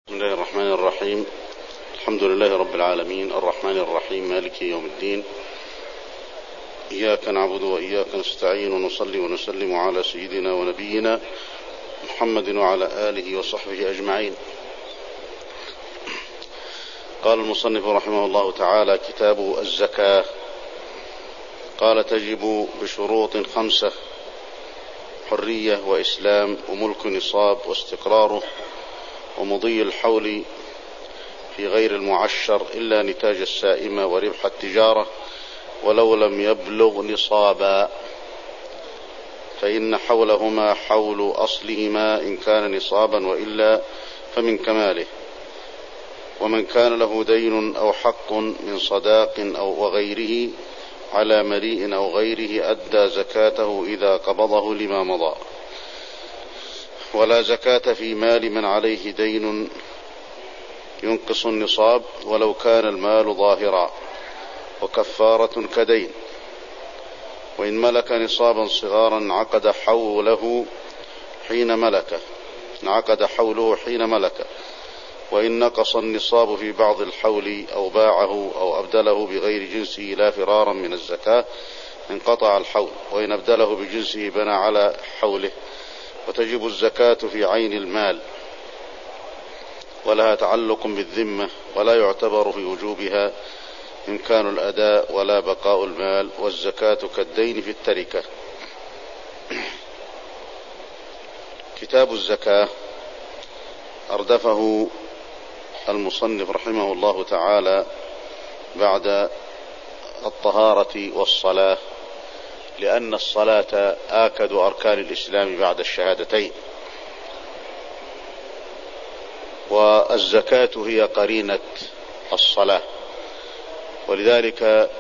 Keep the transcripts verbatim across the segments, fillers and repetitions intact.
بسم الله الرحمن الرحيم. الحمد لله رب العالمين الرحمن الرحيم مالك يوم الدين، إياك نعبد وإياك نستعين، ونصلي ونسلم على سيدنا ونبينا محمد وعلى آله وصحبه أجمعين. قال المصنف رحمه الله تعالى: كتاب الزكاة. قال: تجب بشروط خمسة: حرية وإسلام وملك نصاب واستقراره ومضي الحول في غير المعشر إلا نتاج السائمة وربح التجارة ولو لم يبلغ نصابا، فإن حولهما حول أصلهما إن كان نصابا وإلا فمن كماله. ومن كان له دين أو حق من صداق أو وغيره على مليء أو غيره أدى زكاته إذا قبضه لما مضى. ولا زكاة في مال من عليه دين ينقص النصاب ولو كان المال ظاهرا، وكفارة كدين. وإن ملك نصابا صغارا انعقد حوله حين ملكه انعقد حوله حين ملكه وإن نقص النصاب في بعض الحول أو باعه أو أبدله بغير جنسه لا فرارا من الزكاة انقطع الحول، وإن أبدله بجنسه بنى على حوله. وتجب الزكاة في عين المال ولها تعلق بالذمة، ولا يعتبر في وجوبها إمكان الأداء ولا بقاء المال، والزكاة كالدين في التركة. كتاب الزكاة أردفه المصنف رحمه الله تعالى بعد الطهارة والصلاة، لأن الصلاة آكد أركان الإسلام بعد الشهادتين، والزكاة هي قرينة الصلاة، ولذلك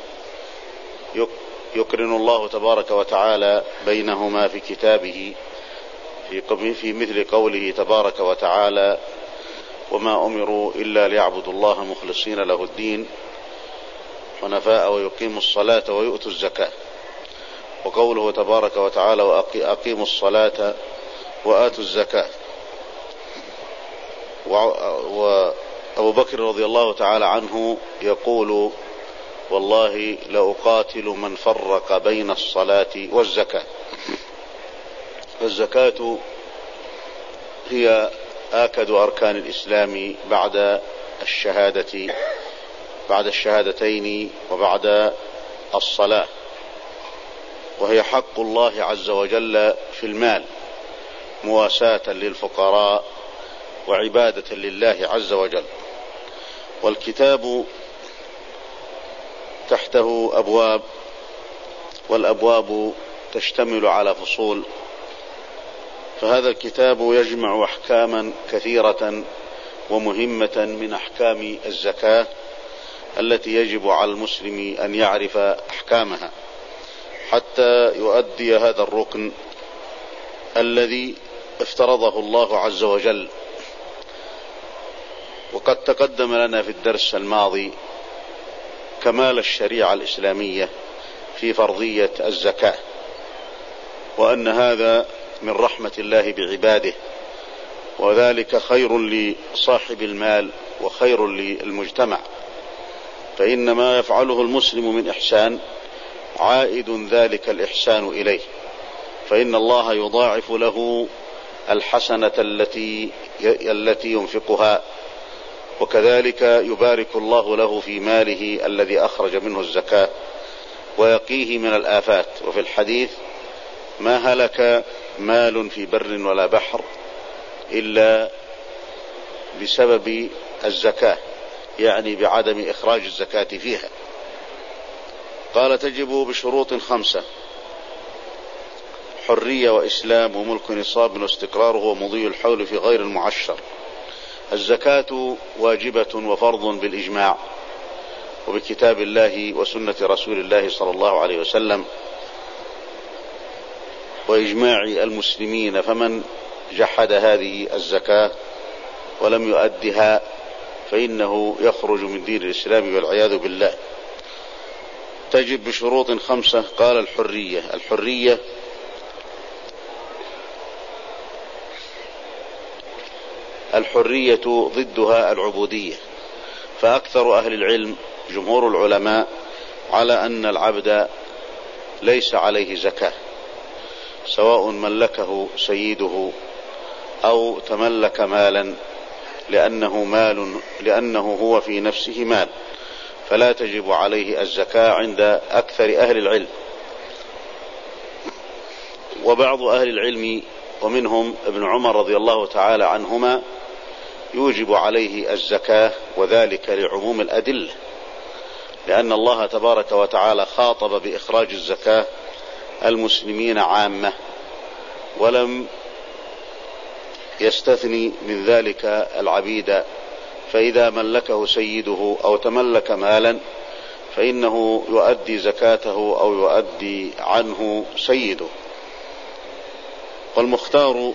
يقرن الله تبارك وتعالى بينهما في كتابه في مثل قوله تبارك وتعالى: وما أمروا إلا ليعبدوا الله مخلصين له الدين حنفاء ويقيموا الصلاة ويؤتوا الزكاة. وقوله تبارك وتعالى: وأقيموا الصلاة وآتوا الزكاة. وأبو بكر رضي الله تعالى عنه يقول: والله لأقاتل من فرق بين الصلاة والزكاة. فالزكاة هي آكد أركان الإسلام بعد الشهادة بعد الشهادتين وبعد الصلاة، وهي حق الله عز وجل في المال مواساة للفقراء وعبادة لله عز وجل. والكتاب تحته أبواب، والأبواب تشتمل على فصول، فهذا الكتاب يجمع أحكاما كثيرة ومهمة من أحكام الزكاة التي يجب على المسلم أن يعرف أحكامها حتى يؤدي هذا الركن الذي افترضه الله عز وجل. وقد تقدم لنا في الدرس الماضي كمال الشريعة الإسلامية في فرضية الزكاة، وأن هذا من رحمة الله بعباده، وذلك خير لصاحب المال وخير للمجتمع، فإن ما يفعله المسلم من إحسان عائد ذلك الإحسان إليه، فإن الله يضاعف له الحسنة التي التي ينفقها، وكذلك يبارك الله له في ماله الذي أخرج منه الزكاة ويقيه من الآفات. وفي الحديث: ما هلك مال في بر ولا بحر إلا بسبب الزكاة، يعني بعدم إخراج الزكاة فيها. قال: تجب بشروط خمسة: حرية وإسلام وملك نصاب واستقراره ومضي الحول في غير المعشر. الزكاة واجبة وفرض بالإجماع وبكتاب الله وسنة رسول الله صلى الله عليه وسلم وإجماع المسلمين، فمن جحد هذه الزكاة ولم يؤدها فإنه يخرج من دين الإسلام والعياذ بالله. تجب بشروط خمسة. قال: الحرية. الحرية ضدها العبودية، فأكثر أهل العلم جمهور العلماء على أن العبد ليس عليه زكاة، سواء ملكه سيده أو تملك مالا، لأنه مال لأنه هو في نفسه مال، فلا تجب عليه الزكاة عند أكثر أهل العلم. وبعض أهل العلم ومنهم ابن عمر رضي الله تعالى عنهما يوجب عليه الزكاة، وذلك لعموم الأدلة، لأن الله تبارك وتعالى خاطب بإخراج الزكاة المسلمين عامة، ولم يستثني من ذلك العبيد، فإذا ملكه سيده أو تملك مالا فإنه يؤدي زكاته أو يؤدي عنه سيده. والمختار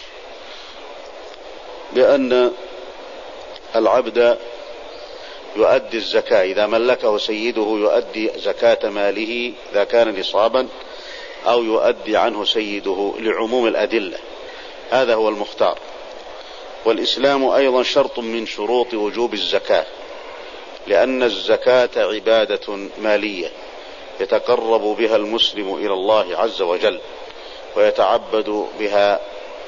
بأن العبد يؤدي الزكاة إذا ملكه سيده، يؤدي زكاة ماله إذا كان نصابا، أو يؤدي عنه سيده لعموم الأدلة، هذا هو المختار. والإسلام أيضا شرط من شروط وجوب الزكاة، لأن الزكاة عبادة مالية يتقرب بها المسلم إلى الله عز وجل ويتعبد بها،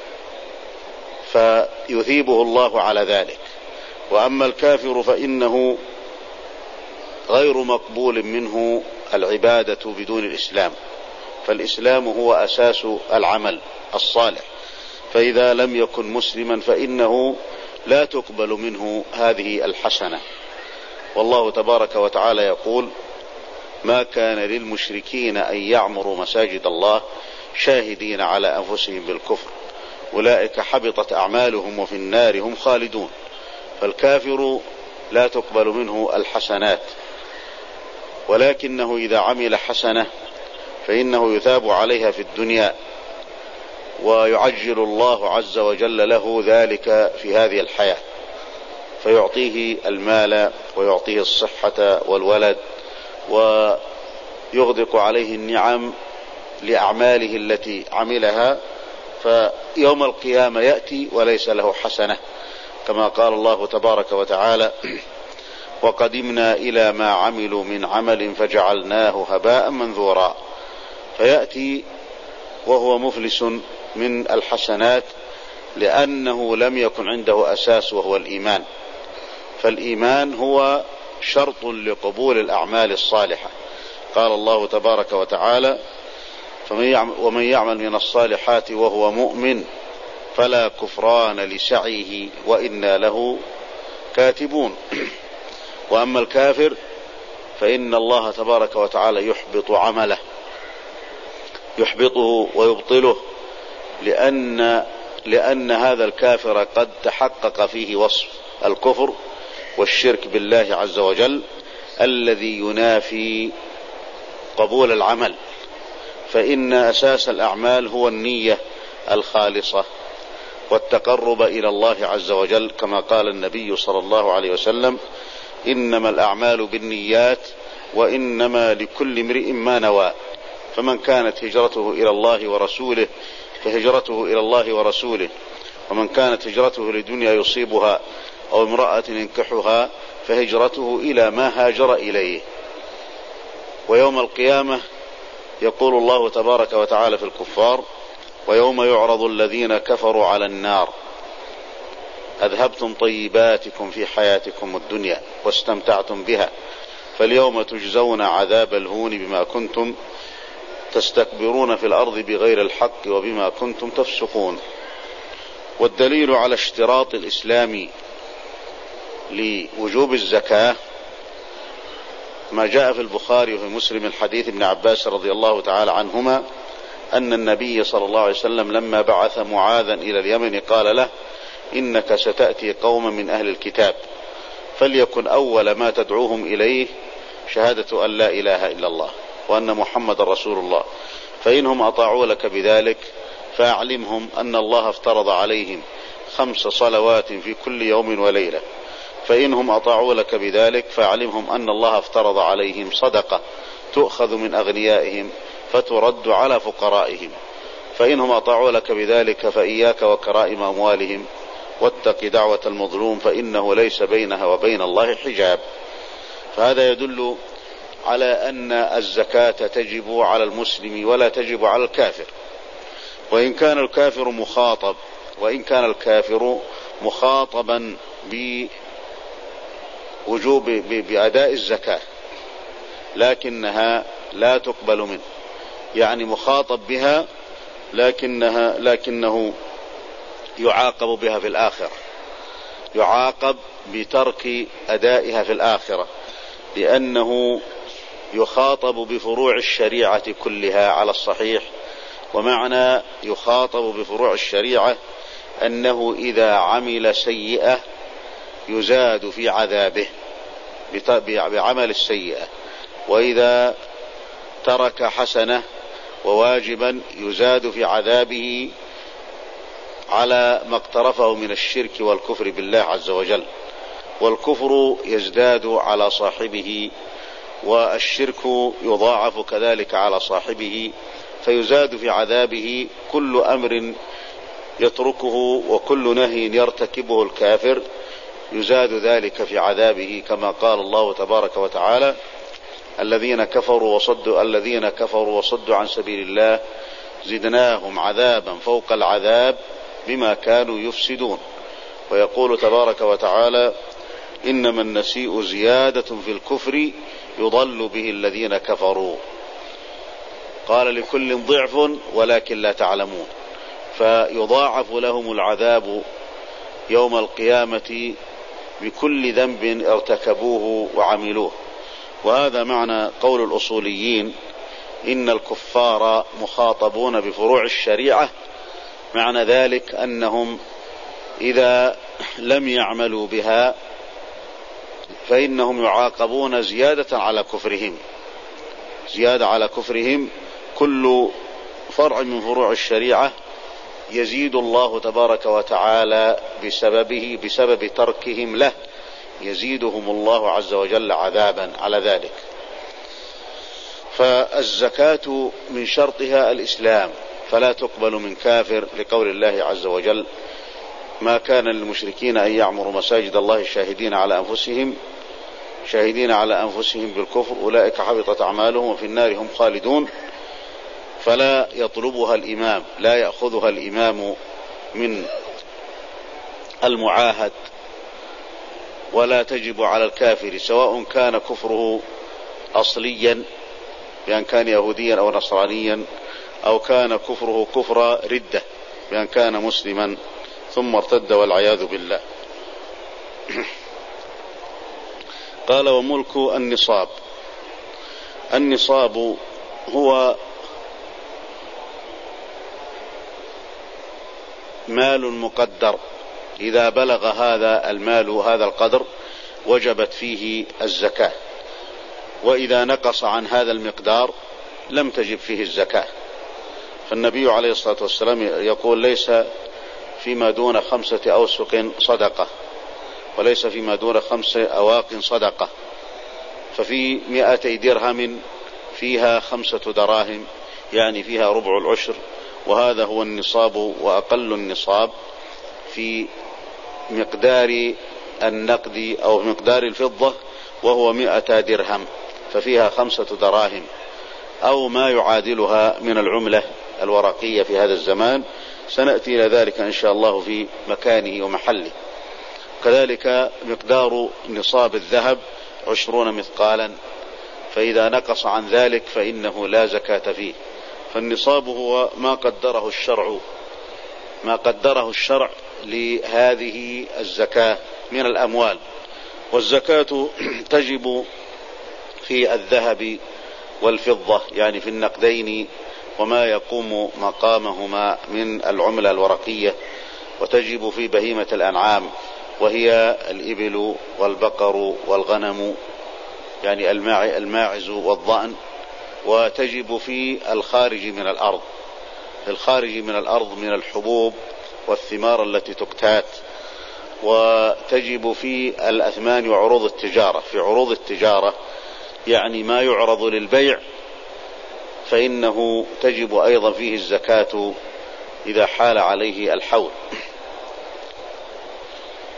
فيثيبه الله على ذلك. وأما الكافر فإنه غير مقبول منه العبادة بدون الإسلام، فالإسلام هو أساس العمل الصالح، فإذا لم يكن مسلما فإنه لا تقبل منه هذه الحسنة. والله تبارك وتعالى يقول: ما كان للمشركين أن يعمروا مساجد الله شاهدين على أنفسهم بالكفر أولئك حبطت أعمالهم وفي النار هم خالدون. فالكافر لا تقبل منه الحسنات، ولكنه إذا عمل حسنة فإنه يثاب عليها في الدنيا، ويعجل الله عز وجل له ذلك في هذه الحياة، فيعطيه المال ويعطيه الصحة والولد، ويغدق عليه النعم لأعماله التي عملها، فيوم القيامة يأتي وليس له حسنة، كما قال الله تبارك وتعالى: وقدمنا إلى ما عملوا من عمل فجعلناه هباء منثورا. فيأتي وهو مفلس من الحسنات، لأنه لم يكن عنده أساس وهو الإيمان، فالإيمان هو شرط لقبول الأعمال الصالحة. قال الله تبارك وتعالى: ومن يعمل من الصالحات وهو مؤمن فلا كفران لسعيه وإنا له كاتبون. وأما الكافر فإن الله تبارك وتعالى يحبط عمله، يحبطه ويبطله، لأن لأن هذا الكافر قد تحقق فيه وصف الكفر والشرك بالله عز وجل الذي ينافي قبول العمل، فإن أساس الأعمال هو النية الخالصة والتقرب إلى الله عز وجل، كما قال النبي صلى الله عليه وسلم: إنما الأعمال بالنيات وإنما لكل امرئ ما نوى، فمن كانت هجرته إلى الله ورسوله فهجرته إلى الله ورسوله، ومن كانت هجرته لدنيا يصيبها أو امرأة ينكحها فهجرته إلى ما هاجر إليه. ويوم القيامة يقول الله تبارك وتعالى في الكفار: ويوم يعرض الذين كفروا على النار أذهبتم طيباتكم في حياتكم الدنيا واستمتعتم بها فاليوم تجزون عذاب الهون بما كنتم تستكبرون في الأرض بغير الحق وبما كنتم تفسقون. والدليل على اشتراط الإسلام لوجوب الزكاة ما جاء في البخاري وفي مسلم من حديث ابن عباس رضي الله تعالى عنهما أن النبي صلى الله عليه وسلم لما بعث معاذا إلى اليمن قال له: إنك ستأتي قوما من أهل الكتاب فليكن أول ما تدعوهم إليه شهادة أن لا إله إلا الله وأن محمد رسول الله، فإنهم أطاعوا لك بذلك فأعلمهم أن الله افترض عليهم خمس صلوات في كل يوم وليلة، فإنهم أطاعوا لك بذلك فأعلمهم أن الله افترض عليهم صدقة تؤخذ من أغنيائهم فترد على فقرائهم، فإنهم أطاعوا لك بذلك فإياك وكرائم أموالهم واتق دعوة المظلوم فإنه ليس بينها وبين الله حجاب. فهذا يدل على أن الزكاة تجب على المسلم ولا تجب على الكافر، وإن كان الكافر مخاطب وإن كان الكافر مخاطبا بوجوب بأداء الزكاة لكنها لا تقبل منه، يعني مخاطب بها لكنها لكنه يعاقب بها في الآخرة، يعاقب بترك أدائها في الآخرة، لأنه يخاطب بفروع الشريعة كلها على الصحيح. ومعنى يخاطب بفروع الشريعة أنه إذا عمل سيئة يزاد في عذابه بعمل السيئة، وإذا ترك حسنة وواجبا يزاد في عذابه على ما اقترفه من الشرك والكفر بالله عز وجل. والكفر يزداد على صاحبه، والشرك يضاعف كذلك على صاحبه، فيزاد في عذابه كل أمر يتركه وكل نهي يرتكبه الكافر يزاد ذلك في عذابه، كما قال الله تبارك وتعالى: الذين كفروا وصدوا الذين كفروا وصدوا عن سبيل الله زدناهم عذابا فوق العذاب بما كانوا يفسدون. ويقول تبارك وتعالى: إنما النسيء زيادة في الكفر يضل به الذين كفروا. قال: لكل ضعف ولكن لا تعلمون. فيضاعف لهم العذاب يوم القيامة بكل ذنب ارتكبوه وعملوه. وهذا معنى قول الأصوليين: إن الكفار مخاطبون بفروع الشريعة. معنى ذلك أنهم إذا لم يعملوا بها فإنهم يعاقبون زيادة على كفرهم، زيادة على كفرهم. كل فرع من فروع الشريعة يزيد الله تبارك وتعالى بسببه بسبب تركهم له، يزيدهم الله عز وجل عذابا على ذلك. فالزكاة من شرطها الإسلام، فلا تقبل من كافر، لقول الله عز وجل: ما كان للمشركين أن يعمروا مساجد الله شاهدين على أنفسهم شاهدين على أنفسهم بالكفر أولئك حبطت أعمالهم وفي النار هم خالدون. فلا يطلبها الإمام، لا يأخذها الإمام من المعاهد، ولا تجب على الكافر سواء كان كفره أصليا بأن كان يهوديا أو نصرانيا، أو كان كفره كفر ردة بأن كان مسلما ثم ارتد والعياذ بالله. قال: وملك النصاب. النصاب هو مال مقدر، إذا بلغ هذا المال هذا القدر وجبت فيه الزكاة، وإذا نقص عن هذا المقدار لم تجب فيه الزكاة. فالنبي عليه الصلاة والسلام يقول: ليس فيما دون خمسة أوسق صدقة، وليس فيما دون خمس أواق صدقة. ففي مئتي درهم فيها خمسة دراهم، يعني فيها ربع العشر، وهذا هو النصاب وأقل النصاب في مقدار النقد أو مقدار الفضة، وهو مئة درهم، ففيها خمسة دراهم أو ما يعادلها من العملة الورقية في هذا الزمان. سنأتي إلى ذلك إن شاء الله في مكانه ومحله. كذلك مقدار نصاب الذهب عشرون مثقالا، فإذا نقص عن ذلك فإنه لا زكاة فيه. فالنصاب هو ما قدره الشرع ما قدره الشرع لهذه الزكاة من الأموال. والزكاة تجب في الذهب والفضة، يعني في النقدين وما يقوم مقامهما من العملة الورقية، وتجب في بهيمة الأنعام وهي الإبل والبقر والغنم، يعني الماعز والضأن. وتجب في الخارج من الأرض، في الخارج من الأرض من الحبوب والثمار التي تقتات. وتجب في الأثمان وعروض التجارة. في عروض التجارة يعني ما يعرض للبيع، فإنه تجب أيضا فيه الزكاة إذا حال عليه الحول.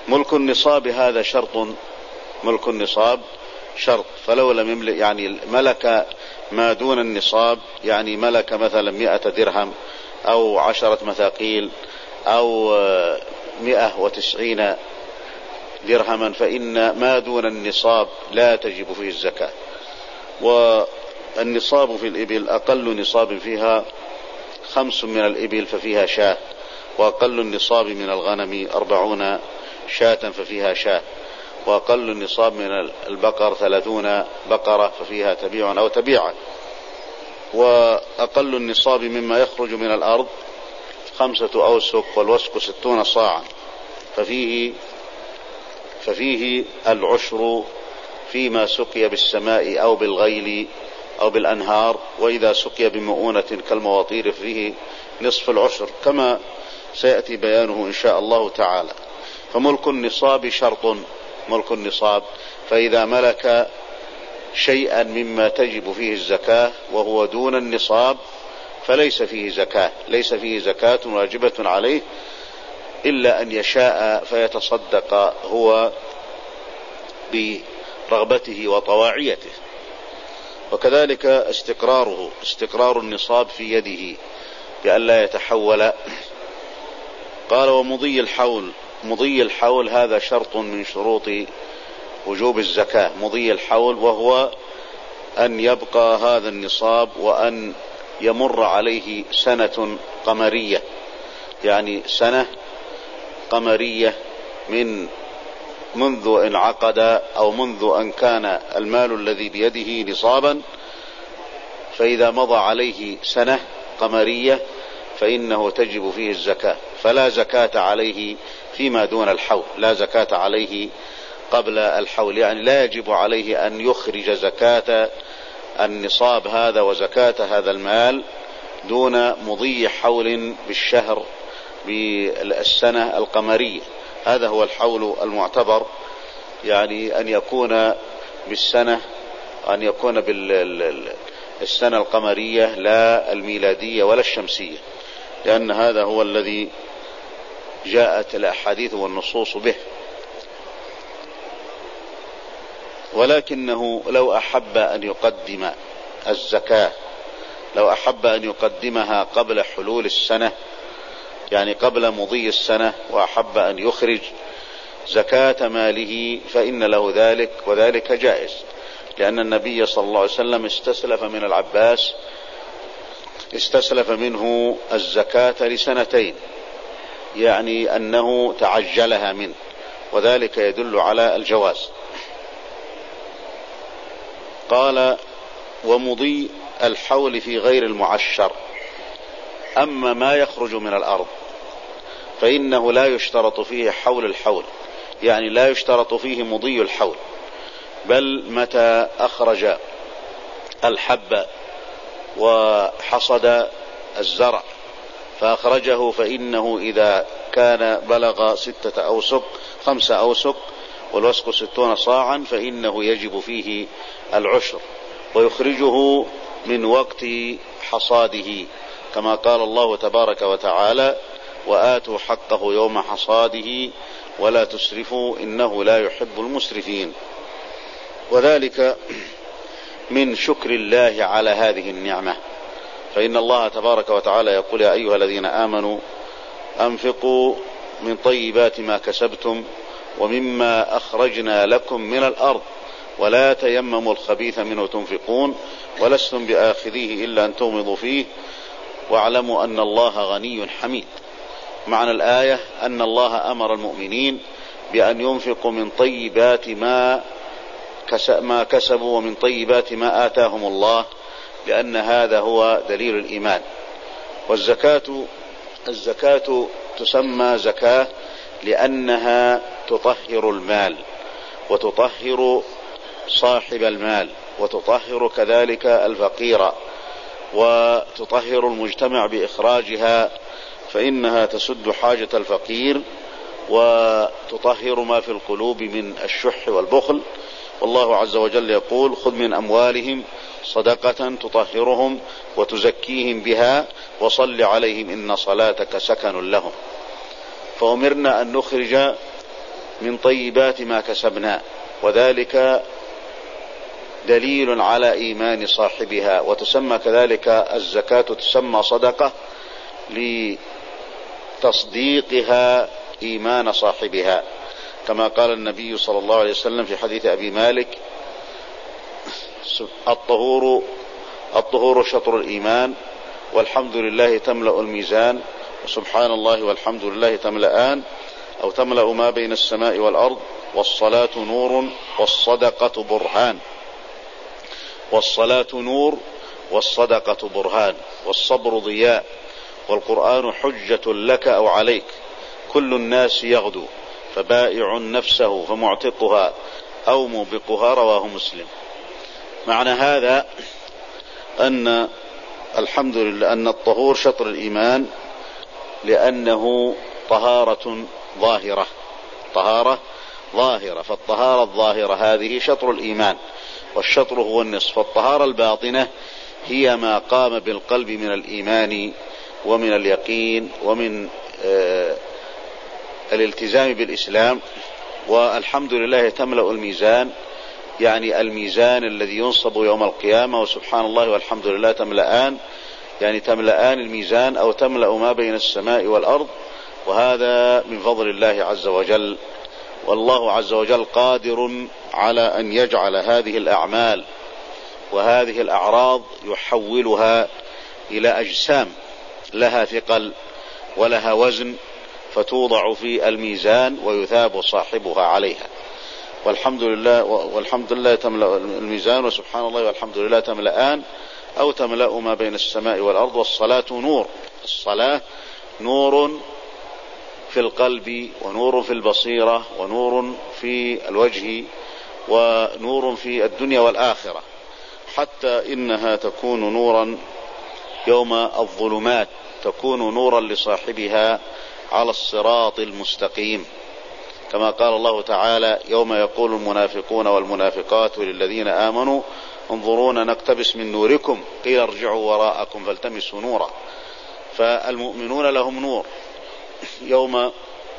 ملك النصاب هذا شرط، ملك النصاب شرط، فلو لم يملك يعني ملك ما دون النصاب، يعني ملك مثلا مئة درهم أو عشرة مثاقيل أو مئة وتسعين درهما، فإن ما دون النصاب لا تجب فيه الزكاة. والنصاب في الإبل أقل نصاب فيها خمس من الإبل ففيها شاة، وأقل النصاب من الغنم أربعون شاة ففيها شاة، وأقل النصاب من البقر ثلاثون بقرة ففيها تبيع أو تبيعة، وأقل النصاب مما يخرج من الأرض خمسة أوسق والوسق ستون صاعا، ففيه ففيه العشر فيما سقي بالسماء أو بالغيل أو بالأنهار، وإذا سقي بمؤونة كالمواطير فيه نصف العشر، كما سيأتي بيانه إن شاء الله تعالى. فملك النصاب شرط، ملك النصاب، فإذا ملك شيئا مما تجب فيه الزكاة وهو دون النصاب فليس فيه زكاة، ليس فيه زكاة واجبة عليه إلا أن يشاء فيتصدق هو برغبته وطواعيته. وكذلك استقراره، استقرار النصاب في يده بأن لا يتحول. قال ومضي الحول، مضي الحول هذا شرط من شروط وجوب الزكاة، مضي الحول، وهو أن يبقى هذا النصاب وأن يمر عليه سنة قمرية، يعني سنة قمرية من منذ انعقد أو منذ أن كان المال الذي بيده نصابا، فإذا مضى عليه سنة قمرية فإنه تجب فيه الزكاة، فلا زكاة عليه فيما دون الحول، لا زكاة عليه قبل الحول، يعني لا يجب عليه أن يخرج زكاة النصاب هذا وزكاة هذا المال دون مضي حول بالشهر بالسنة القمرية. هذا هو الحول المعتبر، يعني أن يكون بالسنة، أن يكون بالسنة القمرية لا الميلادية ولا الشمسية، لأن هذا هو الذي جاءت الأحاديث والنصوص به. ولكنه لو أحب أن يقدم الزكاة، لو أحب أن يقدمها قبل حلول السنة، يعني قبل مضي السنة، وأحب أن يخرج زكاة ماله فإن له ذلك، وذلك جائز، لأن النبي صلى الله عليه وسلم استسلف من العباس، استسلف منه الزكاة لسنتين، يعني أنه تعجلها منه، وذلك يدل على الجواز. قال ومضي الحول في غير المعشر، أما ما يخرج من الأرض فإنه لا يشترط فيه حول الحول، يعني لا يشترط فيه مضي الحول، بل متى أخرج الحب وحصد الزرع فأخرجه فإنه إذا كان بلغ ستة أوسق خمسة أوسق والوسق ستون صاعا فإنه يجب فيه العشر، ويخرجه من وقت حصاده، كما قال الله تبارك وتعالى وآتوا حقه يوم حصاده ولا تسرفوا إنه لا يحب المسرفين. وذلك من شكر الله على هذه النعمة، فإن الله تبارك وتعالى يقول يا أيها الذين آمنوا أنفقوا من طيبات ما كسبتم ومما أخرجنا لكم من الأرض ولا تيمموا الخبيث منه تنفقون ولستم بآخذيه إلا أن تغمضوا فيه واعلموا أن الله غني حميد. معنى الآية أن الله أمر المؤمنين بأن ينفقوا من طيبات ما ما كسبوا ومن طيبات ما آتاهم الله، لأن هذا هو دليل الإيمان. والزكاة الزكاة تسمى زكاة لأنها تطهر المال وتطهر صاحب المال وتطهر كذلك الفقير وتطهر المجتمع بإخراجها، فإنها تسد حاجة الفقير وتطهر ما في القلوب من الشح والبخل. والله عز وجل يقول خذ من أموالهم صدقة تطهرهم وتزكيهم بها وصل عليهم إن صلاتك سكن لهم. فأمرنا أن نخرج من طيبات ما كسبنا، وذلك دليل على إيمان صاحبها. وتسمى كذلك الزكاة تسمى صدقة لتصديقها إيمان صاحبها، كما قال النبي صلى الله عليه وسلم في حديث أبي مالك: الطهور الطهور شطر الإيمان، والحمد لله تملأ الميزان، وسبحان الله والحمد لله تملأان أو تملأ ما بين السماء والأرض، والصلاة نور والصدقة برهان. والصلاة نور والصدقة برهان، والصبر ضياء، والقرآن حجة لك أو عليك، كل الناس يغدو فبائع نفسه فمعتقها أو موبقها، رواه مسلم. معنى هذا أن الحمد لله أن الطهور شطر الإيمان، لأنه طهارة ظاهرة طهارة ظاهرة فالطهارة الظاهرة هذه شطر الإيمان، والشطر هو النصف. فالطهارة الباطنة هي ما قام بالقلب من الإيمان ومن اليقين ومن آه الالتزام بالإسلام. والحمد لله تملأ الميزان، يعني الميزان الذي ينصب يوم القيامة، وسبحان الله والحمد لله تملأان، يعني تملأان الميزان أو تملأ ما بين السماء والأرض، وهذا من فضل الله عز وجل. والله عز وجل قادر على أن يجعل هذه الأعمال وهذه الأعراض يحولها إلى أجسام لها ثقل ولها وزن، فتوضع في الميزان ويثاب صاحبها عليها. والحمد لله والحمد لله تملأ الميزان، وسبحان الله والحمد لله تملأان أو تملأ ما بين السماء والأرض. والصلاة نور، الصلاة نور في القلب، ونور في البصيرة، ونور في الوجه، ونور في الدنيا والآخرة، حتى إنها تكون نورا يوم الظلمات، تكون نورا لصاحبها على الصراط المستقيم، كما قال الله تعالى: يوم يقول المنافقون والمنافقات للذين آمنوا انظرونا نقتبس من نوركم قيل ارجعوا وراءكم فالتمسوا نورا. فالمؤمنون لهم نور، يوم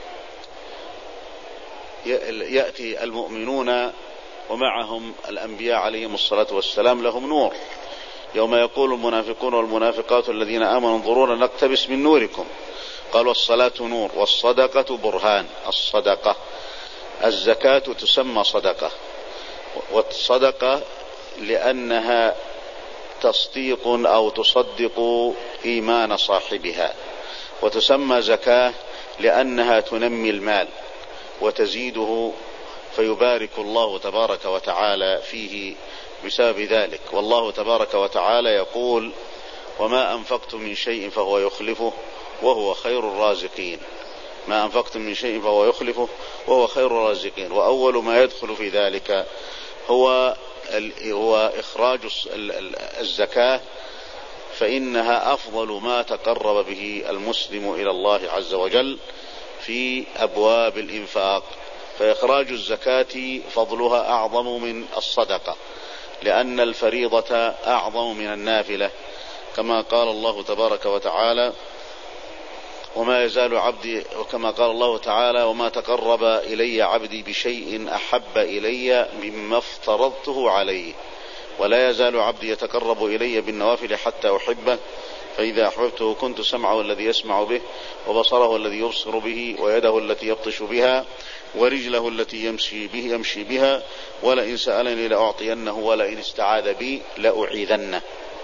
يأتي المؤمنون ومعهم الأنبياء عليهم الصلاة والسلام لهم نور. يوم يقول المنافقون والمنافقات الذين آمنوا انظرونا نقتبس من نوركم، قال: والصلاة نور والصدقة برهان. الصدقة الزكاة تسمى صدقة، والصدقة لأنها تصديق أو تصدق إيمان صاحبها، وتسمى زكاة لأنها تنمي المال وتزيده، فيبارك الله تبارك وتعالى فيه بسبب ذلك. والله تبارك وتعالى يقول: وما أنفقتم من شيء فهو يخلفه وهو خير الرازقين. ما أنفقتم من شيء فهو يخلفه وهو خير الرازقين. وأول ما يدخل في ذلك هو هو إخراج الزكاة، فإنها أفضل ما تقرب به المسلم إلى الله عز وجل في أبواب الإنفاق. فإخراج الزكاة فضلها أعظم من الصدقة، لأن الفريضة أعظم من النافلة، كما قال الله تبارك وتعالى: وما يزال عبدي، وكما قال الله تعالى: وما تقرب إلي عبدي بشيء أحب إلي مما افترضته عليه، ولا يزال عبدي يتقرب إلي بالنوافل حتى أحبه، فإذا أحببته كنت سمعه الذي يسمع به، وبصره الذي يبصر به، ويده التي يبطش بها، ورجله التي يمشي به يمشي بها، ولئن سألني لأعطينه، ولئن استعاذ بي لأعيذنه.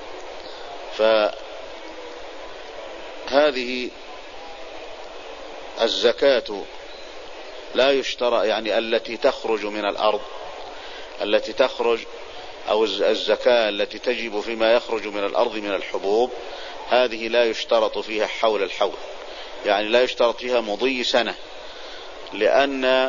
فهذه الزكاة لا يشترى، يعني التي تخرج من الأرض، التي تخرج أو الزكاة التي تجب فيما يخرج من الأرض من الحبوب، هذه لا يشترط فيها حول الحول، يعني لا يشترط فيها مضي سنة، لأن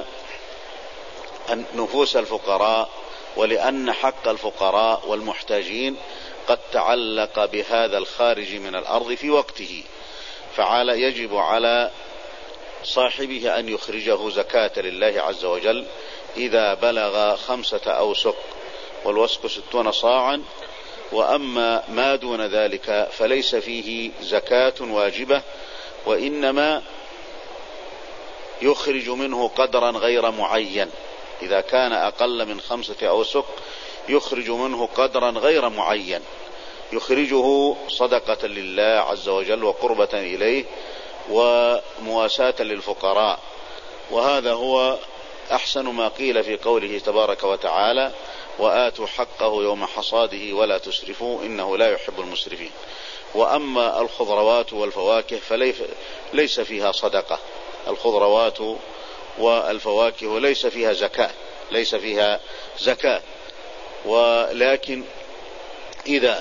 نفوس الفقراء ولأن حق الفقراء والمحتاجين قد تعلق بهذا الخارج من الأرض في وقته، فعلى يجب على صاحبه أن يخرجه زكاة لله عز وجل إذا بلغ خمسة أوسق، والوسق ستون صاعا. وأما ما دون ذلك فليس فيه زكاة واجبة، وإنما يخرج منه قدرا غير معين، إذا كان أقل من خمسة أوسق يخرج منه قدرا غير معين، يخرجه صدقة لله عز وجل وقربة إليه ومواساة للفقراء. وهذا هو أحسن ما قيل في قوله تبارك وتعالى: وآتوا حقه يوم حصاده ولا تسرفوا إنه لا يحب المسرفين. وأما الخضروات والفواكه فليس فيها صدقة، الخضروات والفواكه ليس فيها زكاة، ليس فيها زكاة، ولكن إذا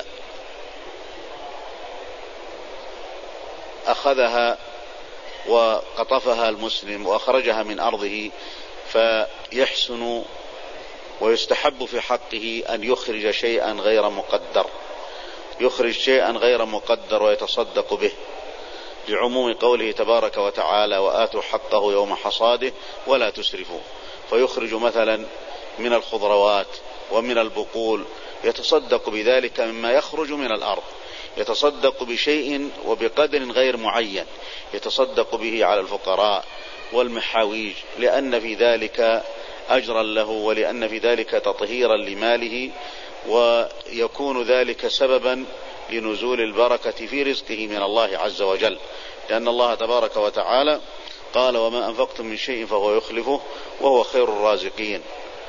أخذها وقطفها المسلم وأخرجها من أرضه فيحسن ويستحب في حقه أن يخرج شيئا غير مقدر، يخرج شيئا غير مقدر ويتصدق به، لعموم قوله تبارك وتعالى: وآتوا حقه يوم حصاده ولا تسرفوا. فيخرج مثلا من الخضروات ومن البقول، يتصدق بذلك مما يخرج من الأرض، يتصدق بشيء وبقدر غير معين، يتصدق به على الفقراء والمحاويج، لأن في ذلك أجرا له، ولأن في ذلك تطهيرا لماله، ويكون ذلك سببا لنزول البركة في رزقه من الله عز وجل، لأن الله تبارك وتعالى قال: وما أنفقتم من شيء فهو يخلفه وهو خير الرازقين.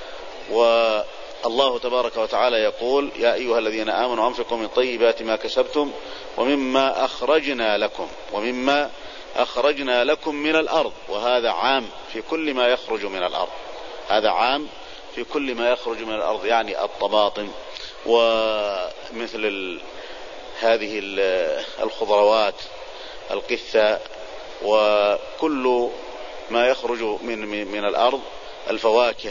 والله تبارك وتعالى يقول: يا أيها الذين آمنوا أنفقوا من طيبات ما كسبتم ومما أخرجنا لكم ومما أخرجنا لكم من الأرض. وهذا عام في كل ما يخرج من الأرض، هذا عام في كل ما يخرج من الأرض، يعني الطماطم ومثل ال... هذه الخضروات، القثة، وكل ما يخرج من من الأرض، الفواكه،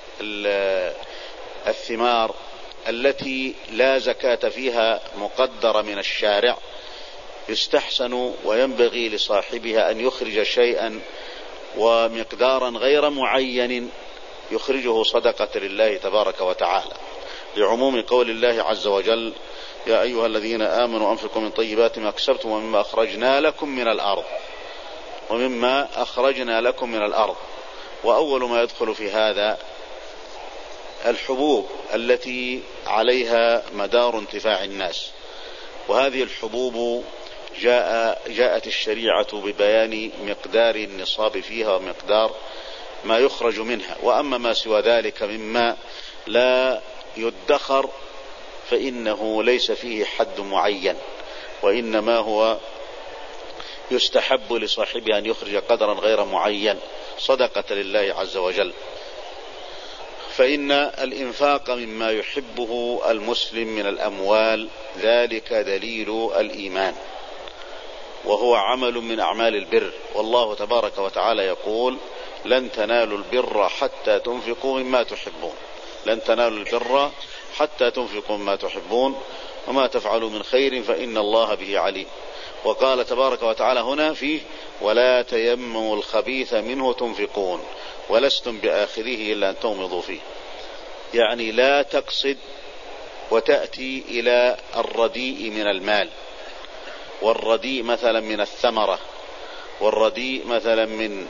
الثمار التي لا زكاة فيها مقدرة من الشارع، يستحسن وينبغي لصاحبها أن يخرج شيئا ومقدارا غير معين يخرجه صدقة لله تبارك وتعالى، لعموم قول الله عز وجل: يا أيها الذين آمنوا أنفقوا من طيبات ما كسبتم ومما أخرجنا لكم من الأرض، ومما أخرجنا لكم من الأرض. وأول ما يدخل في هذا الحبوب التي عليها مدار انتفاع الناس، وهذه الحبوب جاء جاءت الشريعة ببيان مقدار النصاب فيها ومقدار ما يخرج منها. وأما ما سوى ذلك مما لا يدخر فإنه ليس فيه حد معين، وإنما هو يستحب لصاحبه أن يخرج قدرا غير معين صدقة لله عز وجل. فإن الإنفاق مما يحبه المسلم من الأموال ذلك دليل الإيمان، وهو عمل من أعمال البر. والله تبارك وتعالى يقول: لن تنالوا البر حتى تنفقوا مما تحبون، لن تنالوا البر حتى تنفقوا مما تحبون وما تفعلوا من خير فإن الله به عليم. وقال تبارك وتعالى هنا فيه: ولا تيمموا الخبيث منه تنفقون ولستم بآخره إلا أن تغمضوا فيه، يعني لا تقصد وتأتي إلى الرديء من المال، والرديء مثلا من الثمرة، والرديء مثلا من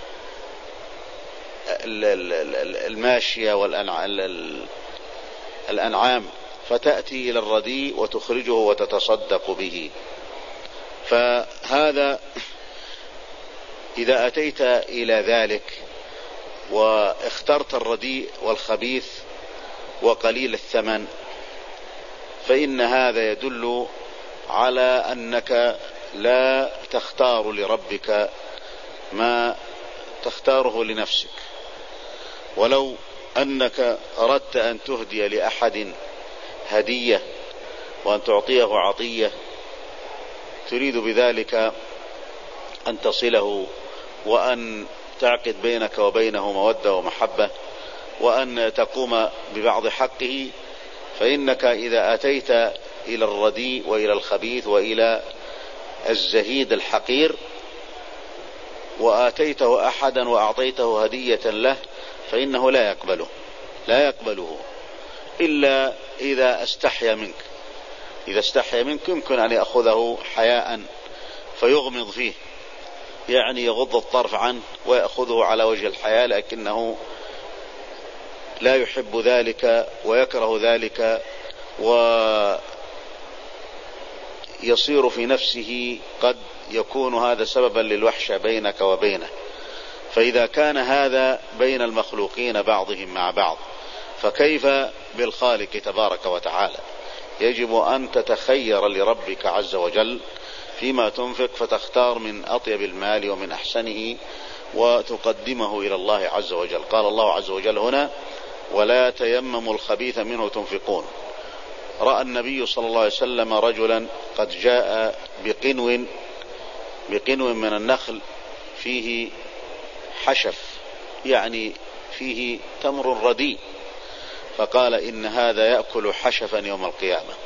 الماشية والأنعام، فتأتي إلى الرديء وتخرجه وتتصدق به. فهذا إذا أتيت إلى ذلك واخترت الرديء والخبيث وقليل الثمن، فإن هذا يدل على أنك لا تختار لربك ما تختاره لنفسك. ولو أنك أردت أن تهدي لأحد هدية وأن تعطيه عطية تريد بذلك أن تصله وأن تعقد بينك وبينه مودة ومحبة وأن تقوم ببعض حقه، فإنك إذا أتيت إلى الرديء وإلى الخبيث وإلى الزهيد الحقير وآتيته أحدا وأعطيته هدية له فإنه لا يقبله لا يقبله إلا إذا استحيا منك. إذا استحيا منك يمكن أن يأخذه حياء فيغمض فيه، يعني يغض الطرف عنه ويأخذه على وجه الحياة، لكنه لا يحب ذلك ويكره ذلك، ويصير في نفسه قد يكون هذا سببا للوحشة بينك وبينه. فإذا كان هذا بين المخلوقين بعضهم مع بعض، فكيف بالخالق تبارك وتعالى؟ يجب أن تتخير لربك عز وجل فيما تنفق، فتختار من أطيب المال ومن أحسنه وتقدمه إلى الله عز وجل. قال الله عز وجل هنا: ولا تيمموا الخبيث منه تنفقون. رأى النبي صلى الله عليه وسلم رجلا قد جاء بقنو بقنو من النخل فيه حشف، يعني فيه تمر رديء، فقال: إن هذا يأكل حشفا يوم القيامة،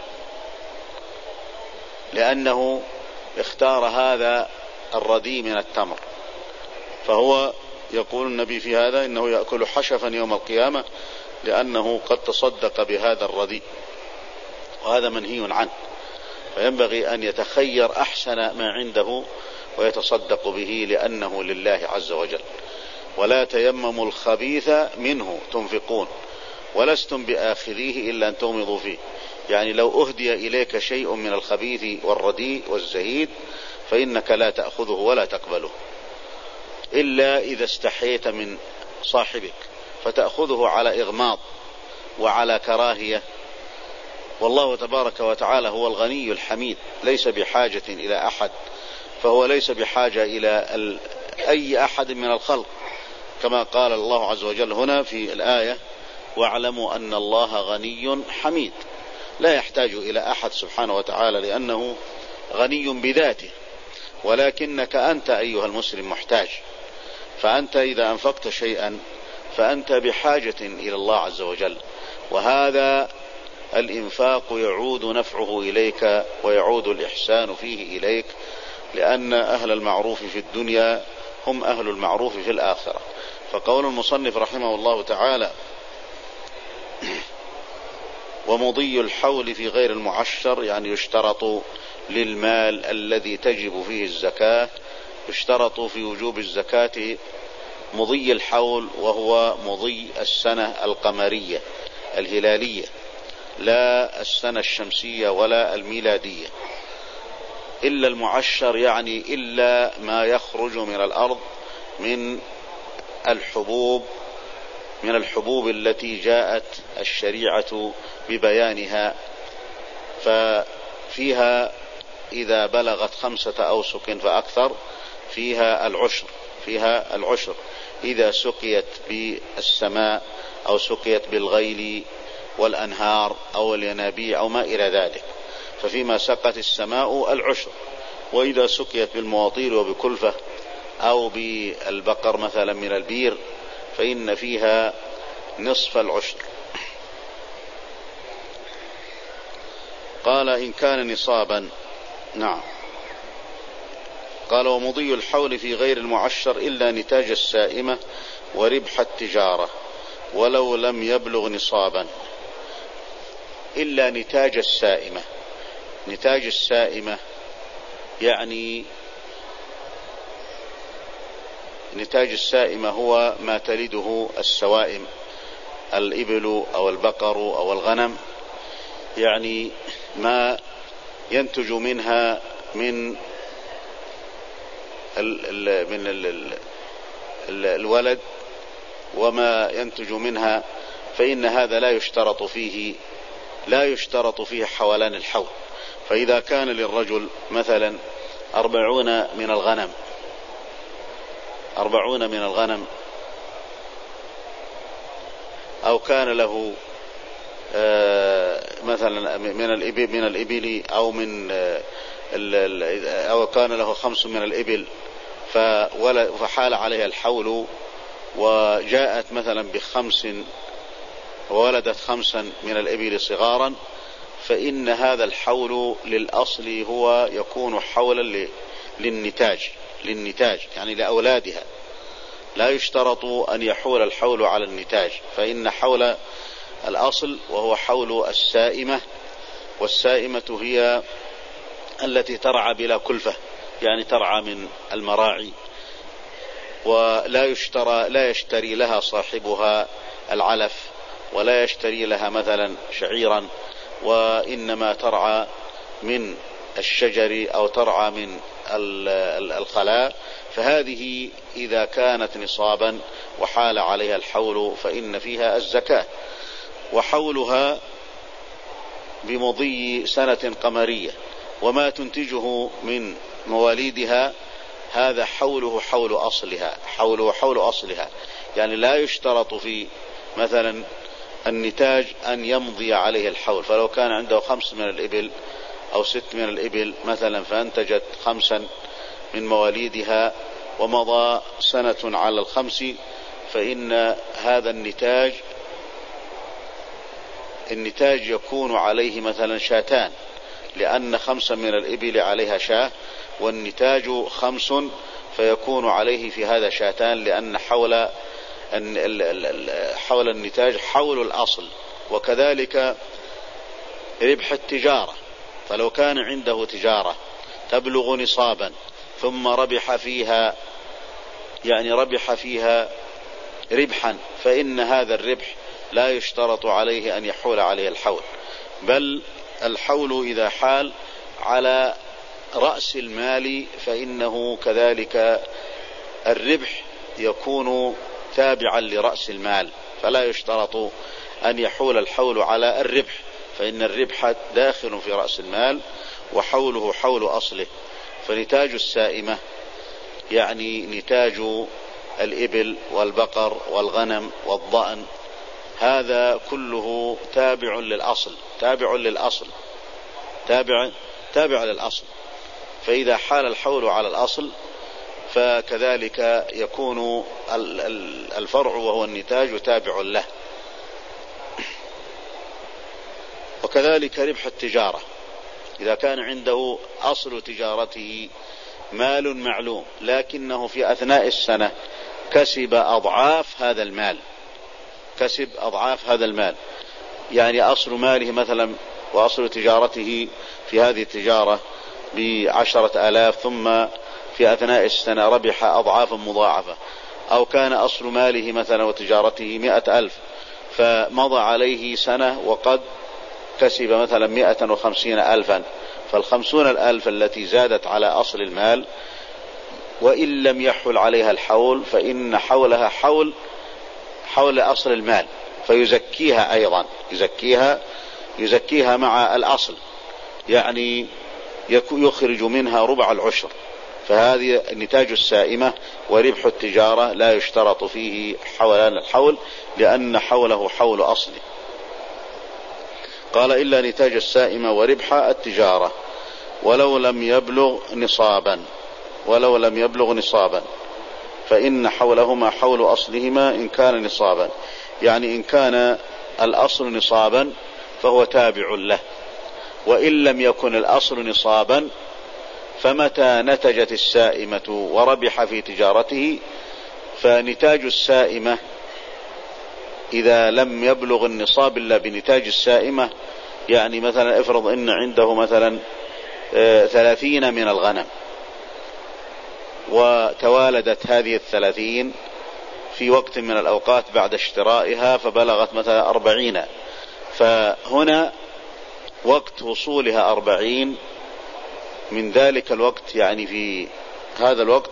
لأنه اختار هذا الرديء من التمر. فهو يقول النبي في هذا إنه يأكل حشفا يوم القيامة لأنه قد تصدق بهذا الرديء، وهذا منهي عنه. فينبغي أن يتخير أحسن ما عنده ويتصدق به لأنه لله عز وجل. ولا تيمموا الخبيث منه تنفقون ولستم بآخذيه إلا أن تغمضوا فيه. يعني لو أهدي إليك شيء من الخبيث والرديء والزهيد فإنك لا تأخذه ولا تقبله، إلا إذا استحيت من صاحبك فتأخذه على إغماض وعلى كراهية. والله تبارك وتعالى هو الغني الحميد، ليس بحاجة إلى أحد، فهو ليس بحاجة إلى أي أحد من الخلق، كما قال الله عز وجل هنا في الآية: واعلموا أن الله غني حميد. لا يحتاج إلى أحد سبحانه وتعالى لأنه غني بذاته، ولكنك أنت أيها المسلم محتاج. فأنت إذا أنفقت شيئا فأنت بحاجة إلى الله عز وجل، وهذا الإنفاق يعود نفعه إليك ويعود الإحسان فيه إليك، لأن أهل المعروف في الدنيا هم أهل المعروف في الآخرة. فقول المصنف رحمه الله تعالى: ومضي الحول في غير المعشر، يعني يشترط للمال الذي تجب فيه الزكاة، يشترط في وجوب الزكاة مضي الحول، وهو مضي السنة القمرية الهلالية، لا السنة الشمسية ولا الميلادية. إلا المعشر يعني إلا ما يخرج من الأرض من الحبوب من الحبوب التي جاءت الشريعة ببيانها، ففيها إذا بلغت خمسة أوسق فأكثر فيها العشر فيها العشر إذا سقيت بالسماء أو سقيت بالغيل والأنهار أو الينابيع أو ما إلى ذلك، ففيما سقت السماء العشر. وإذا سقيت بالمواطير وبكلفة أو بالبقر مثلا من البير فإن فيها نصف العشر. قال: إن كان نصابا. نعم. قال: ومضي الحول في غير المعشر إلا نتاج السائمة وربح التجارة ولو لم يبلغ نصابا. إلا نتاج السائمة. نتاج السائمة يعني نتاج السائمة هو ما تلده السوائم، الإبل أو البقر أو الغنم، يعني ما ينتج منها من ال ال من ال ال الولد وما ينتج منها، فإن هذا لا يشترط فيه لا يشترط فيه حولان الحول. فإذا كان للرجل مثلا أربعون من الغنم أربعون من الغنم أو كان له مثلا من الإبل من الإبل أو من أو كان له خمس من الإبل فحال عليها الحول وجاءت مثلا بخمس وولدت خمسا من الإبل صغارا، فإن هذا الحول للأصل هو يكون حولا للنتاج للنتاج يعني لأولادها، لا يشترط أن يحول الحول على النتاج، فإن حول الأصل وهو حول السائمة، والسائمة هي التي ترعى بلا كلفة، يعني ترعى من المراعي ولا يشترى لا يشتري لها صاحبها العلف، ولا يشتري لها مثلا شعيرا، وإنما ترعى من الشجر أو ترعى من الخلاء، فهذه إذا كانت نصابا وحال عليها الحول فإن فيها الزكاة. وحولها بمضي سنة قمرية، وما تنتجه من مواليدها هذا حوله حول أصلها، حوله حول أصلها، يعني لا يشترط في مثلا النتاج أن يمضي عليه الحول. فلو كان عنده خمس من الإبل أو ست من الإبل مثلا فأنتجت خمسا من مواليدها ومضى سنة على الخمس، فإن هذا النتاج النتاج يكون عليه مثلا شاتان، لأن خمسا من الإبل عليها شاة، والنتاج خمس فيكون عليه في هذا شاتان، لأن حول حول النتاج حول الأصل. وكذلك ربح التجارة، فلو كان عنده تجارة تبلغ نصابا ثم ربح فيها يعني ربح فيها ربحا، فإن هذا الربح لا يشترط عليه أن يحول عليه الحول، بل الحول إذا حال على رأس المال فإنه كذلك الربح يكون تابعا لرأس المال، فلا يشترط أن يحول الحول على الربح، فإن الربح داخل في رأس المال وحوله حول أصله. فنتاج السائمة يعني نتاج الإبل والبقر والغنم والضأن، هذا كله تابع للأصل تابع للأصل تابع تابع للأصل. فإذا حال الحول على الأصل فكذلك يكون الفرع وهو النتاج تابع له. وكذلك ربح التجارة، إذا كان عنده أصل تجارته مال معلوم لكنه في أثناء السنة كسب أضعاف هذا المال كسب أضعاف هذا المال يعني أصل ماله مثلا وأصل تجارته في هذه التجارة بعشرة آلاف، ثم في أثناء السنة ربح أضعافا مضاعفة، أو كان أصل ماله مثلا وتجارته مئة ألف فمضى عليه سنة وقد كسب مثلا مئة وخمسين ألفا، فالخمسون الألف التي زادت على أصل المال وإن لم يحول عليها الحول فإن حولها حول حول أصل المال، فيزكيها أيضا يزكيها يزكيها مع الأصل، يعني يخرج منها ربع العشر. فهذه نتاج السائمة. وربح التجارة لا يشترط فيه حولان الحول لأن حوله حول أصله. قال إلا نتاج السائمة وربح التجارة ولو لم يبلغ نصابا ولو لم يبلغ نصابا فإن حولهما حول أصلهما إن كان نصابا، يعني إن كان الأصل نصابا فهو تابع له، وإن لم يكن الأصل نصابا فمتى نتجت السائمة وربح في تجارته فنتاج السائمة إذا لم يبلغ النصاب إلا بنتاج السائمة، يعني مثلا افرض إن عنده مثلا ثلاثين من الغنم وتوالدت هذه الثلاثين في وقت من الأوقات بعد اشترائها فبلغت مثلا أربعين، فهنا وقت وصولها أربعين من ذلك الوقت، يعني في هذا الوقت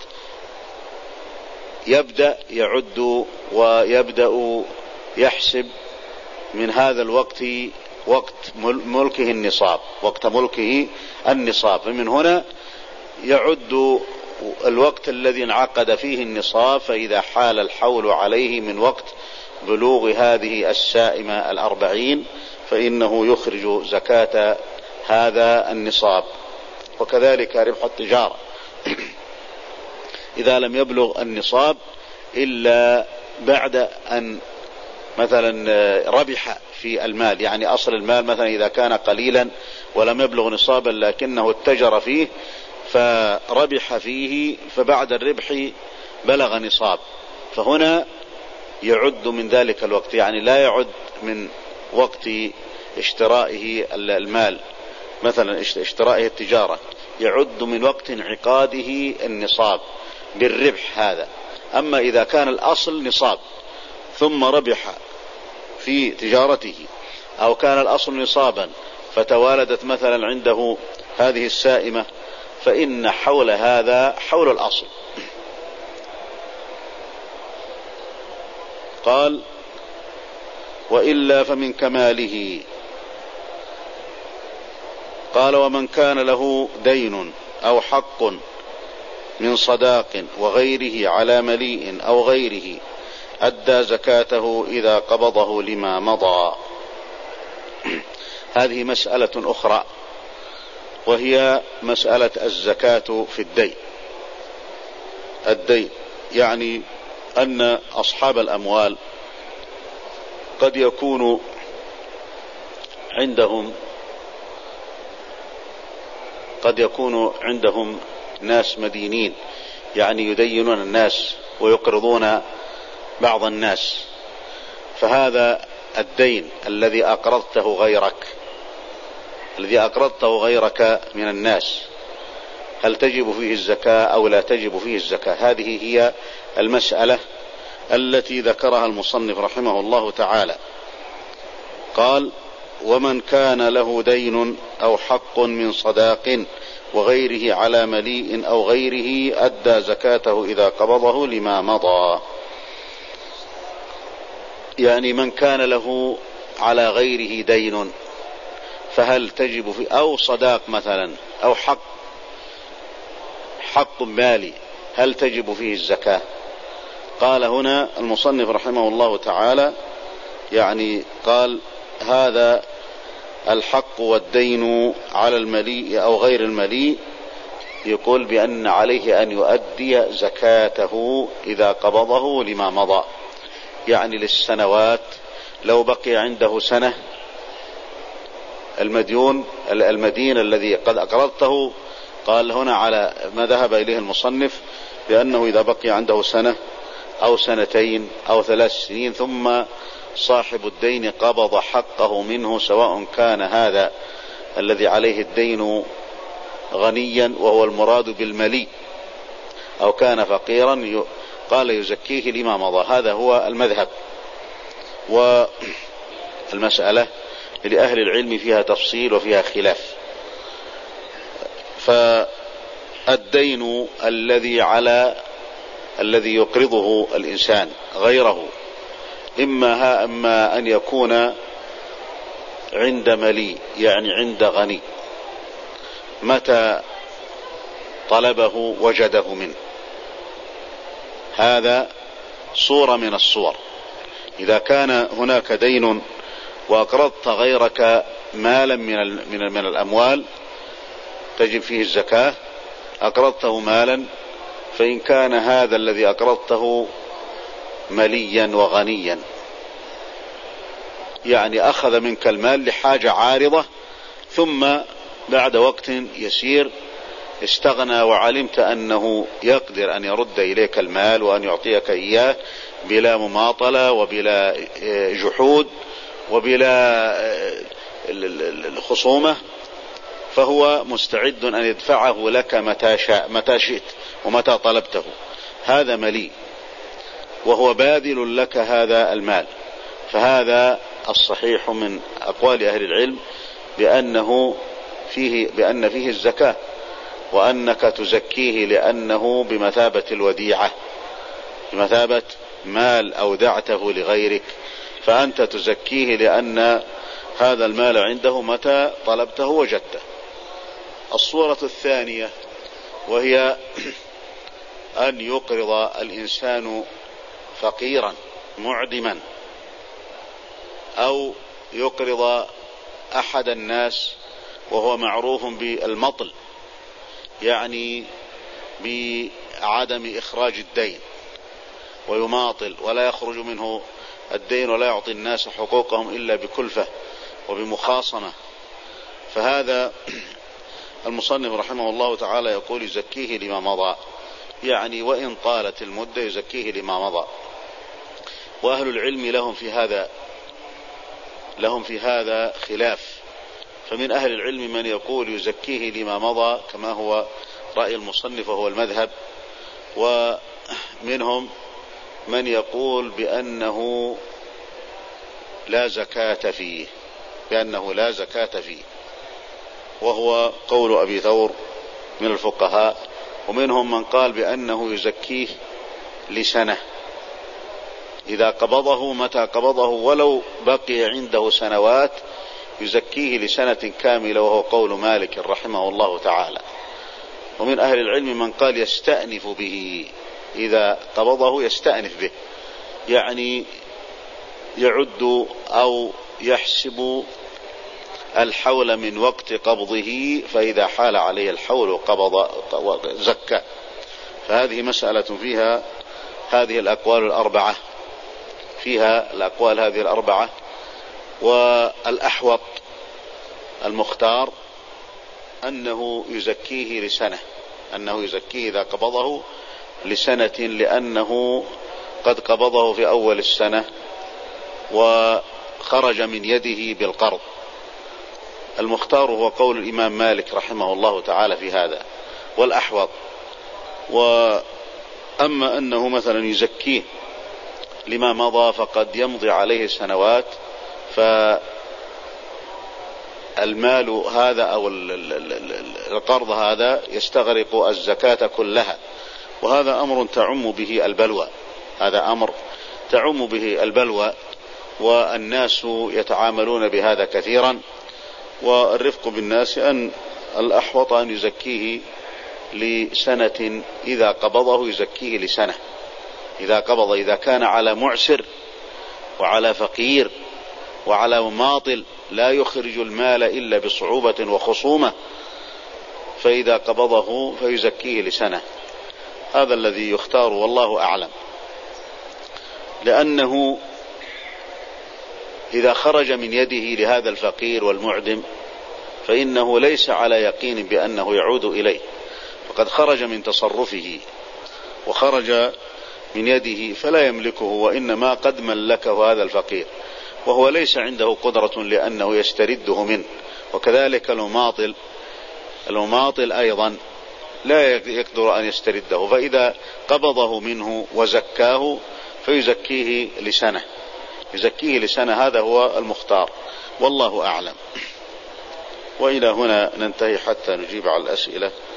يبدأ يعد ويبدأ يحسب من هذا الوقت وقت ملكه النصاب وقت ملكه النصاب فمن هنا يعد الوقت الذي انعقد فيه النصاب، فإذا حال الحول عليه من وقت بلوغ هذه السائمة الأربعين فإنه يخرج زكاة هذا النصاب. وكذلك ربح التجارة إذا لم يبلغ النصاب إلا بعد أن مثلا ربح في المال، يعني أصل المال مثلا إذا كان قليلا ولم يبلغ نصابا لكنه اتجر فيه فربح فيه فبعد الربح بلغ نصاب، فهنا يعد من ذلك الوقت، يعني لا يعد من وقت اشترائه المال مثلا اشترائه التجارة، يعد من وقت انعقاده النصاب بالربح هذا. أما إذا كان الأصل نصاب ثم ربح في تجارته، أو كان الأصل نصابا فتوالدت مثلا عنده هذه السائمة، فإن حول هذا حول الأصل. قال: وإلا فمن كماله. قال: ومن كان له دين أو حق من صداق وغيره على مليء أو غيره أدى زكاته إذا قبضه لما مضى. هذه مسألة أخرى، وهي مسألة الزكاة في الدين. الدين يعني أن أصحاب الأموال قد يكون عندهم قد يكون عندهم ناس مدينين، يعني يدينون الناس ويقرضون بعض الناس، فهذا الدين الذي أقرضته غيرك الذي أقرضته غيرك من الناس، هل تجب فيه الزكاة أو لا تجب فيه الزكاة؟ هذه هي المسألة التي ذكرها المصنف رحمه الله تعالى. قال: ومن كان له دين أو حق من صداق وغيره على مليء أو غيره أدى زكاته إذا قبضه لما مضى. يعني من كان له على غيره دين فهل تجب في، أو صداق مثلا، أو حق حق مالي، هل تجب فيه الزكاة؟ قال هنا المصنف رحمه الله تعالى، يعني قال: هذا الحق والدين على المليء أو غير المليء، يقول بأن عليه أن يؤدي زكاته إذا قبضه لما مضى، يعني للسنوات. لو بقي عنده سنة، المديون المدين الذي قد أقرضته، قال هنا على ما ذهب إليه المصنف بأنه إذا بقي عنده سنة أو سنتين أو ثلاث سنين ثم صاحب الدين قبض حقه منه، سواء كان هذا الذي عليه الدين غنيا وهو المراد بالملي، أو كان فقيرا، قال يزكيه لما مضى. هذا هو المذهب. والمسألة لأهل العلم فيها تفصيل وفيها خلاف. فالدين الذي على الذي يقرضه الإنسان غيره، إما ها أما أن يكون عند ملي، يعني عند غني، متى طلبه وجده منه، هذا صورة من الصور. إذا كان هناك دين وأقرضت غيرك مالا من من الأموال تجب فيه الزكاة، أقرضته مالا، فإن كان هذا الذي أقرضته مليا وغنيا، يعني أخذ منك المال لحاجة عارضة، ثم بعد وقت يسير استغنى وعلمت أنه يقدر أن يرد إليك المال وأن يعطيك إياه بلا مماطلة وبلا جحود وبلا الخصومة، فهو مستعد أن يدفعه لك متى شاء متى شئت ومتى طلبته. هذا ملي وهو باذل لك هذا المال. فهذا الصحيح من أقوال أهل العلم بأنه فيه بأن فيه الزكاة، وأنك تزكيه لأنه بمثابة الوديعة، بمثابة مال أودعته لغيرك، فأنت تزكيه لأن هذا المال عنده متى طلبته وجدته. الصورة الثانية وهي أن يقرض الإنسان فقيرا معدما، أو يقرض أحد الناس وهو معروف بالمطل، يعني بعدم إخراج الدين، ويماطل ولا يخرج منه الدين ولا يعطي الناس حقوقهم إلا بكلفة وبمخاصمة. فهذا المصنف رحمه الله تعالى يقول يزكيه لما مضى، يعني وإن طالت المدة يزكيه لما مضى. وأهل العلم لهم في هذا لهم في هذا خلاف، فمن أهل العلم من يقول يزكيه لما مضى كما هو رأي المصنف وهو المذهب، ومنهم من يقول بأنه لا زكاة فيه بأنه لا زكاة فيه وهو قول أبي ثور من الفقهاء، ومنهم من قال بأنه يزكيه لسنة، إذا قبضه متى قبضه ولو بقي عنده سنوات يزكيه لسنة كاملة، وهو قول مالك رحمه الله تعالى. ومن أهل العلم من قال يستأنف به، إذا قبضه يستأنف به، يعني يعد أو يحسب الحول من وقت قبضه، فإذا حال عليه الحول قبض زكى. فهذه مسألة فيها هذه الأقوال الأربعة، فيها الأقوال هذه الأربعة. والأحوط المختار أنه يزكيه لسنة، أنه يزكيه إذا قبضه لسنة، لأنه قد قبضه في أول السنة وخرج من يده بالقرض. المختار هو قول الإمام مالك رحمه الله تعالى في هذا، والأحوط. وأما أنه مثلا يزكيه لما مضى فقد يمضي عليه سنوات، فالمال هذا أو القرض هذا يستغرق الزكاة كلها، وهذا أمر تعم به البلوى، هذا أمر تعم به البلوى، والناس يتعاملون بهذا كثيرا. والرفق بالناس أن الأحوط أن يزكيه لسنة، إذا قبضه يزكيه لسنة، إذا قبض، إذا كان على معسر وعلى فقير وعلى مماطل لا يخرج المال إلا بصعوبة وخصومة، فإذا قبضه فيزكيه لسنة. هذا الذي يختار والله أعلم، لأنه إذا خرج من يده لهذا الفقير والمعدم فإنه ليس على يقين بأنه يعود إليه، فقد خرج من تصرفه وخرج من يده فلا يملكه، وإنما قد ملكه هذا الفقير، وهو ليس عنده قدرة لأنه يسترده منه. وكذلك المماطل المماطل أيضا لا يقدر أن يسترده، فإذا قبضه منه وزكاه فيزكيه لسنة، يزكيه لسنة، هذا هو المختار والله أعلم. وإلى هنا ننتهي حتى نجيب على الأسئلة.